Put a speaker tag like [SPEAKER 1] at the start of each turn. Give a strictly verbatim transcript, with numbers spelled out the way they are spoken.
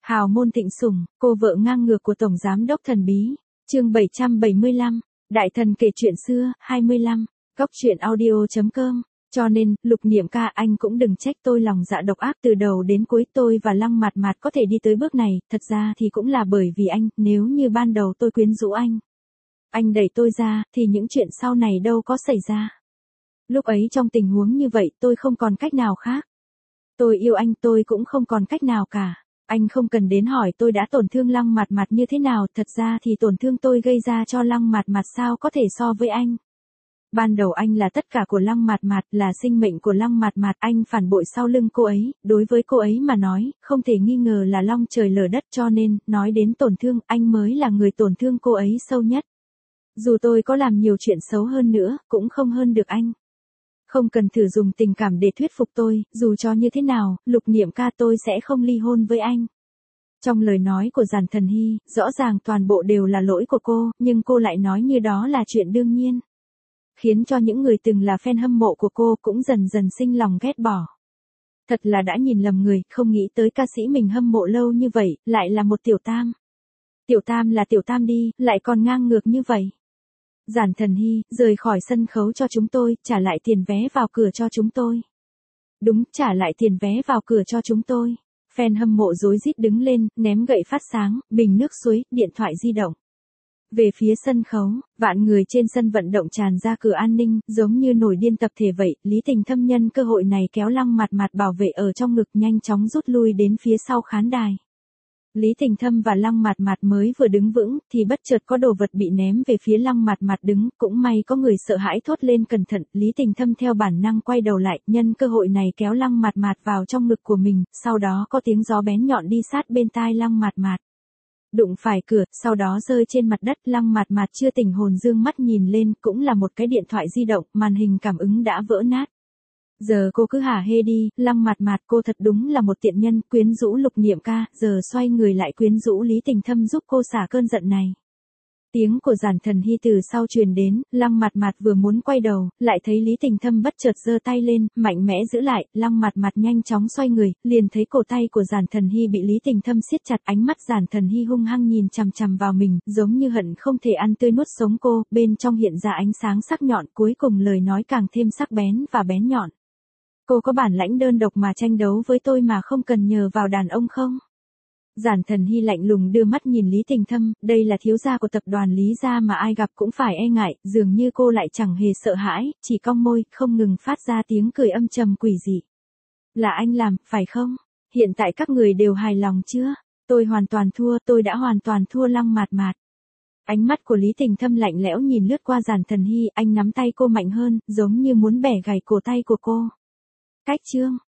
[SPEAKER 1] Hào môn thịnh sủng, cô vợ ngang ngược của Tổng Giám đốc thần bí. Chương bảy trăm bảy mươi lăm, Đại thần kể chuyện xưa, hai mươi lăm, Góc truyện audio chấm com. Cho nên, Lục Niệm ca, anh cũng đừng trách tôi lòng dạ độc ác từ đầu đến cuối. Tôi và Lăng Mạt Mạt có thể đi tới bước này, thật ra thì cũng là bởi vì anh. Nếu như ban đầu tôi quyến rũ anh, anh đẩy tôi ra, thì những chuyện sau này đâu có xảy ra. Lúc ấy trong tình huống như vậy tôi không còn cách nào khác. Tôi yêu anh, tôi cũng không còn cách nào cả. Anh không cần đến hỏi tôi đã tổn thương Lăng Mạt Mạt như thế nào, thật ra thì tổn thương tôi gây ra cho Lăng Mạt Mạt sao có thể so với anh. Ban đầu anh là tất cả của Lăng Mạt Mạt, là sinh mệnh của Lăng Mạt Mạt, anh phản bội sau lưng cô ấy, đối với cô ấy mà nói, không thể nghi ngờ là long trời lở đất, cho nên, nói đến tổn thương, anh mới là người tổn thương cô ấy sâu nhất. Dù tôi có làm nhiều chuyện xấu hơn nữa, cũng không hơn được anh. Không cần thử dùng tình cảm để thuyết phục tôi, dù cho như thế nào, Lục Niệm ca, tôi sẽ không ly hôn với anh. Trong lời nói của Giản Thần Hy, rõ ràng toàn bộ đều là lỗi của cô, nhưng cô lại nói như đó là chuyện đương nhiên. Khiến cho những người từng là fan hâm mộ của cô cũng dần dần sinh lòng ghét bỏ. Thật là đã nhìn lầm người, không nghĩ tới ca sĩ mình hâm mộ lâu như vậy, lại là một tiểu tam. Tiểu tam là tiểu tam đi, lại còn ngang ngược như vậy. Giản Thần Hy, rời khỏi sân khấu cho chúng tôi, trả lại tiền vé vào cửa cho chúng tôi. Đúng, trả lại tiền vé vào cửa cho chúng tôi. Fan hâm mộ rối rít đứng lên, ném gậy phát sáng, bình nước suối, điện thoại di động. Về phía sân khấu, vạn người trên sân vận động tràn ra cửa an ninh, giống như nổi điên tập thể vậy. Lý Tình Thâm nhân cơ hội này kéo Lăng Mạt Mạt bảo vệ ở trong ngực, nhanh chóng rút lui đến phía sau khán đài. Lý Tình Thâm và Lăng Mạt Mạt mới vừa đứng vững, thì bất chợt có đồ vật bị ném về phía Lăng Mạt Mạt đứng, cũng may có người sợ hãi thốt lên cẩn thận. Lý Tình Thâm theo bản năng quay đầu lại, nhân cơ hội này kéo Lăng Mạt Mạt vào trong ngực của mình, sau đó có tiếng gió bén nhọn đi sát bên tai Lăng Mạt Mạt. Đụng phải cửa, sau đó rơi trên mặt đất. Lăng Mạt Mạt chưa tỉnh hồn dương mắt nhìn lên, cũng là một cái điện thoại di động, màn hình cảm ứng đã vỡ nát. Giờ cô cứ hả hê đi, Lăng Mạt Mạt, cô thật đúng là một tiện nhân, quyến rũ Lục Niệm ca, giờ xoay người lại quyến rũ Lý Tình Thâm giúp cô xả cơn giận này. Tiếng của Giản Thần Hy từ sau truyền đến, Lăng Mạt Mạt vừa muốn quay đầu, lại thấy Lý Tình Thâm bất chợt giơ tay lên, mạnh mẽ giữ lại. Lăng Mạt Mạt nhanh chóng xoay người, liền thấy cổ tay của Giản Thần Hy bị Lý Tình Thâm siết chặt, ánh mắt Giản Thần Hy hung hăng nhìn chằm chằm vào mình, giống như hận không thể ăn tươi nuốt sống cô, bên trong hiện ra ánh sáng sắc nhọn, cuối cùng lời nói càng thêm sắc bén và bén nhọn. Cô có bản lãnh đơn độc mà tranh đấu với tôi mà không cần nhờ vào đàn ông không? Giản Thần Hy lạnh lùng đưa mắt nhìn Lý Tình Thâm, đây là thiếu gia của tập đoàn Lý gia mà ai gặp cũng phải e ngại, dường như cô lại chẳng hề sợ hãi, chỉ cong môi, không ngừng phát ra tiếng cười âm trầm quỷ dị. Là anh làm, phải không? Hiện tại các người đều hài lòng chưa? Tôi hoàn toàn thua, tôi đã hoàn toàn thua Lăng Mạt Mạt. Ánh mắt của Lý Tình Thâm lạnh lẽo nhìn lướt qua Giản Thần Hy, anh nắm tay cô mạnh hơn, giống như muốn bẻ gãy cổ tay của cô. Cách chương